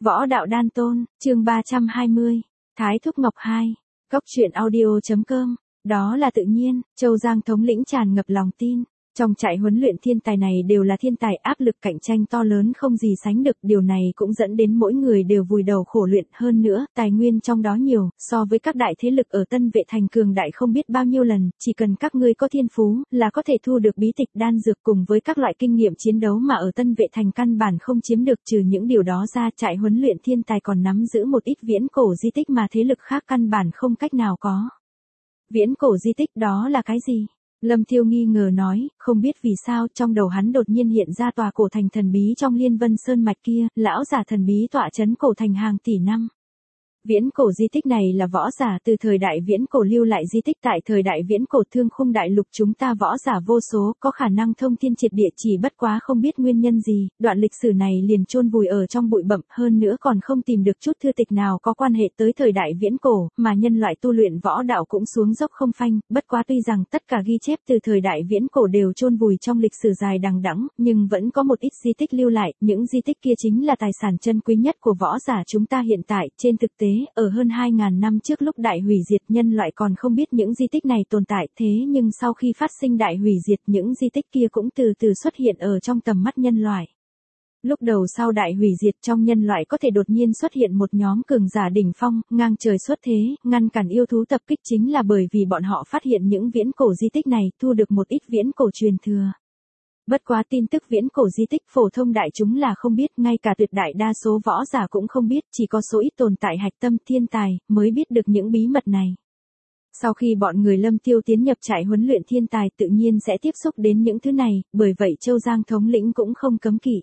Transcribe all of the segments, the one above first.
Võ đạo đan tôn, chương 320. Thái Thúc Ngọc 2. Góc truyện audio.com. Đó là tự nhiên, Châu Giang thống lĩnh tràn ngập lòng tin. Trong trại huấn luyện thiên tài này đều là thiên tài, áp lực cạnh tranh to lớn không gì sánh được, điều này cũng dẫn đến mỗi người đều vùi đầu khổ luyện, hơn nữa, tài nguyên trong đó nhiều, so với các đại thế lực ở Tân Vệ Thành cường đại không biết bao nhiêu lần, chỉ cần các ngươi có thiên phú, là có thể thu được bí tịch đan dược cùng với các loại kinh nghiệm chiến đấu mà ở Tân Vệ Thành căn bản không chiếm được. Trừ những điều đó ra, trại huấn luyện thiên tài còn nắm giữ một ít viễn cổ di tích mà thế lực khác căn bản không cách nào có. Viễn cổ di tích đó là cái gì? Lâm Thiêu nghi ngờ nói, không biết vì sao trong đầu hắn đột nhiên hiện ra tòa cổ thành thần bí trong Liên Vân Sơn mạch kia, lão giả thần bí tọa trấn cổ thành hàng tỷ năm. Viễn cổ di tích này là võ giả từ thời đại viễn cổ lưu lại di tích tại thời đại viễn cổ Thương Khung đại lục, chúng ta võ giả vô số, có khả năng thông thiên triệt địa, chỉ bất quá không biết nguyên nhân gì, đoạn lịch sử này liền chôn vùi ở trong bụi bặm, hơn nữa còn không tìm được chút thư tịch nào có quan hệ tới thời đại viễn cổ, mà nhân loại tu luyện võ đạo cũng xuống dốc không phanh, bất quá tuy rằng tất cả ghi chép từ thời đại viễn cổ đều chôn vùi trong lịch sử dài đằng đẵng, nhưng vẫn có một ít di tích lưu lại, những di tích kia chính là tài sản chân quý nhất của võ giả chúng ta hiện tại. Trên thực tế, ở hơn 2.000 năm trước lúc đại hủy diệt, nhân loại còn không biết những di tích này tồn tại, thế nhưng sau khi phát sinh đại hủy diệt, những di tích kia cũng từ từ xuất hiện ở trong tầm mắt nhân loại. Lúc đầu sau đại hủy diệt, trong nhân loại có thể đột nhiên xuất hiện một nhóm cường giả đỉnh phong, ngang trời xuất thế, ngăn cản yêu thú tập kích, chính là bởi vì bọn họ phát hiện những viễn cổ di tích này, thu được một ít viễn cổ truyền thừa. Bất quá tin tức viễn cổ di tích phổ thông đại chúng là không biết, ngay cả tuyệt đại đa số võ giả cũng không biết, chỉ có số ít tồn tại hạch tâm thiên tài mới biết được những bí mật này. Sau khi bọn người Lâm Tiêu tiến nhập trại huấn luyện thiên tài, tự nhiên sẽ tiếp xúc đến những thứ này, bởi vậy Châu Giang thống lĩnh cũng không cấm kỵ.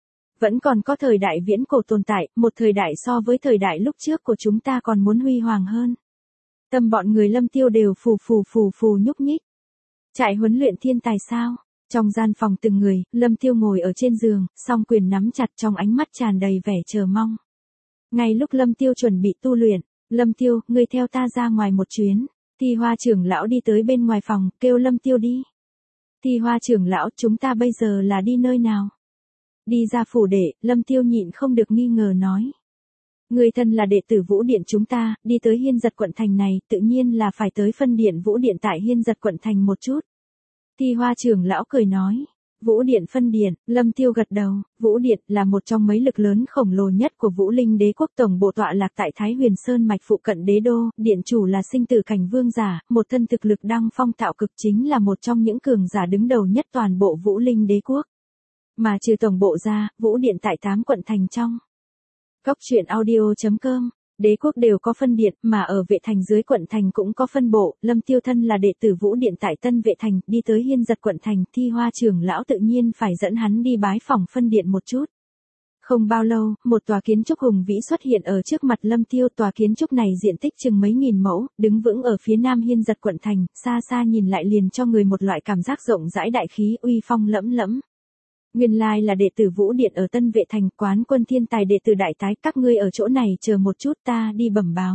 Vẫn còn có thời đại viễn cổ tồn tại, một thời đại so với thời đại lúc trước của chúng ta còn muốn huy hoàng hơn. Tâm bọn người Lâm Tiêu đều phù nhúc nhích. Trại huấn luyện thiên tài sao? Trong gian phòng từng người, Lâm Tiêu ngồi ở trên giường, song quyền nắm chặt, trong ánh mắt tràn đầy vẻ chờ mong. Ngay lúc Lâm Tiêu chuẩn bị tu luyện, Lâm Tiêu, ngươi theo ta ra ngoài một chuyến. Thi Hoa trưởng lão đi tới bên ngoài phòng, kêu Lâm Tiêu đi. Thi Hoa trưởng lão, chúng ta bây giờ là đi nơi nào? Đi ra phủ đệ, Lâm Tiêu nhịn không được nghi ngờ nói. Người thân là đệ tử Vũ Điện chúng ta, đi tới Hiên Giật quận thành này, tự nhiên là phải tới phân điện Vũ Điện tại Hiên Giật quận thành một chút. Thi Hoa trưởng lão cười nói. Vũ Điện phân điện, Lâm Tiêu gật đầu. Vũ Điện là một trong mấy lực lớn khổng lồ nhất của Vũ Linh đế quốc, tổng bộ tọa lạc tại Thái Huyền Sơn mạch phụ cận đế đô, điện chủ là sinh tử cảnh vương giả, một thân thực lực đăng phong tạo cực, chính là một trong những cường giả đứng đầu nhất toàn bộ Vũ Linh đế quốc. Mà trừ tổng bộ ra, Vũ Điện tại 8 quận thành trong. Góc truyện audio.com. Đế quốc đều có phân điện, mà ở Vệ Thành dưới quận thành cũng có phân bộ. Lâm Tiêu thân là đệ tử Vũ Điện tại Tân Vệ Thành, đi tới Hiên Giật quận thành, Thi Hoa trưởng lão tự nhiên phải dẫn hắn đi bái phỏng phân điện một chút. Không bao lâu, một tòa kiến trúc hùng vĩ xuất hiện ở trước mặt Lâm Tiêu. Tòa kiến trúc này diện tích chừng mấy nghìn mẫu, đứng vững ở phía nam Hiên Giật quận thành, xa xa nhìn lại liền cho người một loại cảm giác rộng rãi đại khí, uy phong lẫm lẫm. Nguyên lai là đệ tử Vũ Điện ở Tân Vệ Thành, Quán Quân thiên tài đệ tử đại tái, các ngươi ở chỗ này chờ một chút, ta đi bẩm báo.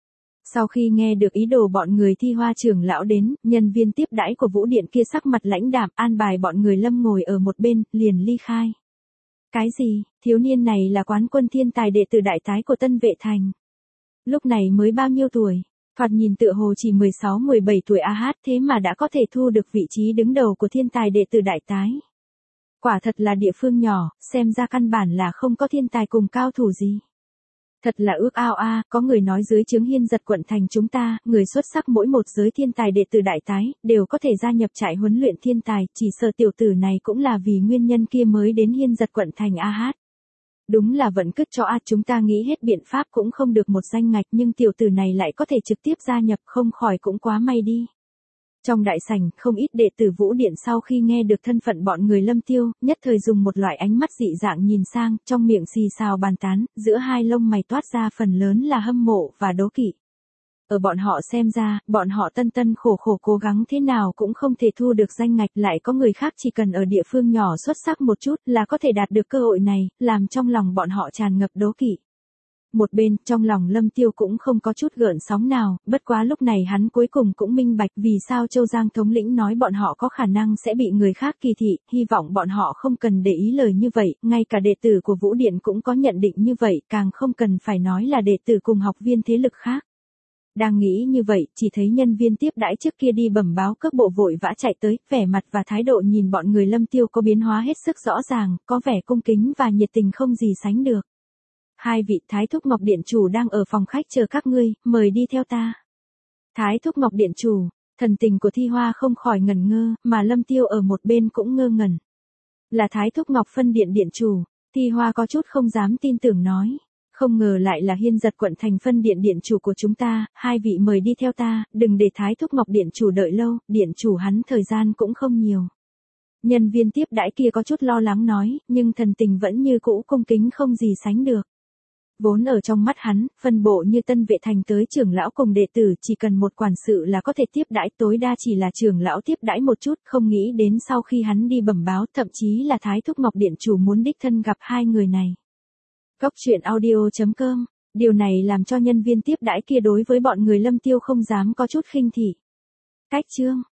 Sau khi nghe được ý đồ bọn người Thi Hoa trưởng lão đến, nhân viên tiếp đãi của Vũ Điện kia sắc mặt lãnh đạm, an bài bọn người Lâm ngồi ở một bên, liền ly khai. Cái gì? Thiếu niên này là Quán Quân thiên tài đệ tử đại tái của Tân Vệ Thành. Lúc này mới bao nhiêu tuổi? Thoạt nhìn tựa hồ chỉ 16-17 tuổi thế mà đã có thể thu được vị trí đứng đầu của thiên tài đệ tử đại tái. Quả thật là địa phương nhỏ, xem ra căn bản là không có thiên tài cùng cao thủ gì. Thật là ước ao có người nói dưới trướng Hiên Giật quận thành chúng ta, người xuất sắc mỗi một giới thiên tài đệ tử đại tái, đều có thể gia nhập trại huấn luyện thiên tài, chỉ sợ tiểu tử này cũng là vì nguyên nhân kia mới đến Hiên Giật quận thành Đúng là vẫn cứt cho chúng ta nghĩ hết biện pháp cũng không được một danh ngạch, nhưng tiểu tử này lại có thể trực tiếp gia nhập, không khỏi cũng quá may đi. Trong đại sảnh, không ít đệ tử Vũ Điện sau khi nghe được thân phận bọn người Lâm Tiêu, nhất thời dùng một loại ánh mắt dị dạng nhìn sang, trong miệng xì xào bàn tán, giữa hai lông mày toát ra phần lớn là hâm mộ và đố kỵ. Ở bọn họ xem ra, bọn họ tân khổ cố gắng thế nào cũng không thể thu được danh ngạch, lại có người khác chỉ cần ở địa phương nhỏ xuất sắc một chút là có thể đạt được cơ hội này, làm trong lòng bọn họ tràn ngập đố kỵ. Một bên, trong lòng Lâm Tiêu cũng không có chút gợn sóng nào, bất quá lúc này hắn cuối cùng cũng minh bạch vì sao Châu Giang thống lĩnh nói bọn họ có khả năng sẽ bị người khác kỳ thị, hy vọng bọn họ không cần để ý lời như vậy, ngay cả đệ tử của Vũ Điện cũng có nhận định như vậy, càng không cần phải nói là đệ tử cùng học viên thế lực khác. Đang nghĩ như vậy, chỉ thấy nhân viên tiếp đãi trước kia đi bẩm báo cước bộ vội vã chạy tới, vẻ mặt và thái độ nhìn bọn người Lâm Tiêu có biến hóa hết sức rõ ràng, có vẻ cung kính và nhiệt tình không gì sánh được. Hai vị Thái Thúc Ngọc Điện Chủ đang ở phòng khách chờ các ngươi, mời đi theo ta. Thái Thúc Ngọc Điện Chủ, thần tình của Thi Hoa không khỏi ngẩn ngơ, mà Lâm Tiêu ở một bên cũng ngơ ngẩn. Là Thái Thúc Ngọc Phân Điện Điện Chủ, Thi Hoa có chút không dám tin tưởng nói. Không ngờ lại là Hiên Giật quận thành Phân Điện Điện Chủ của chúng ta, hai vị mời đi theo ta, đừng để Thái Thúc Ngọc Điện Chủ đợi lâu, Điện Chủ hắn thời gian cũng không nhiều. Nhân viên tiếp đãi kia có chút lo lắng nói, nhưng thần tình vẫn như cũ cung kính không gì sánh được. Vốn ở trong mắt hắn, phân bộ như Tân Vệ Thành tới trưởng lão cùng đệ tử chỉ cần một quản sự là có thể tiếp đãi, tối đa chỉ là trưởng lão tiếp đãi một chút, không nghĩ đến sau khi hắn đi bẩm báo, thậm chí là Thái Thúc Ngọc Điện Chủ muốn đích thân gặp hai người này. Góc truyện audio.com, điều này làm cho nhân viên tiếp đãi kia đối với bọn người Lâm Tiêu không dám có chút khinh thị. Cách chương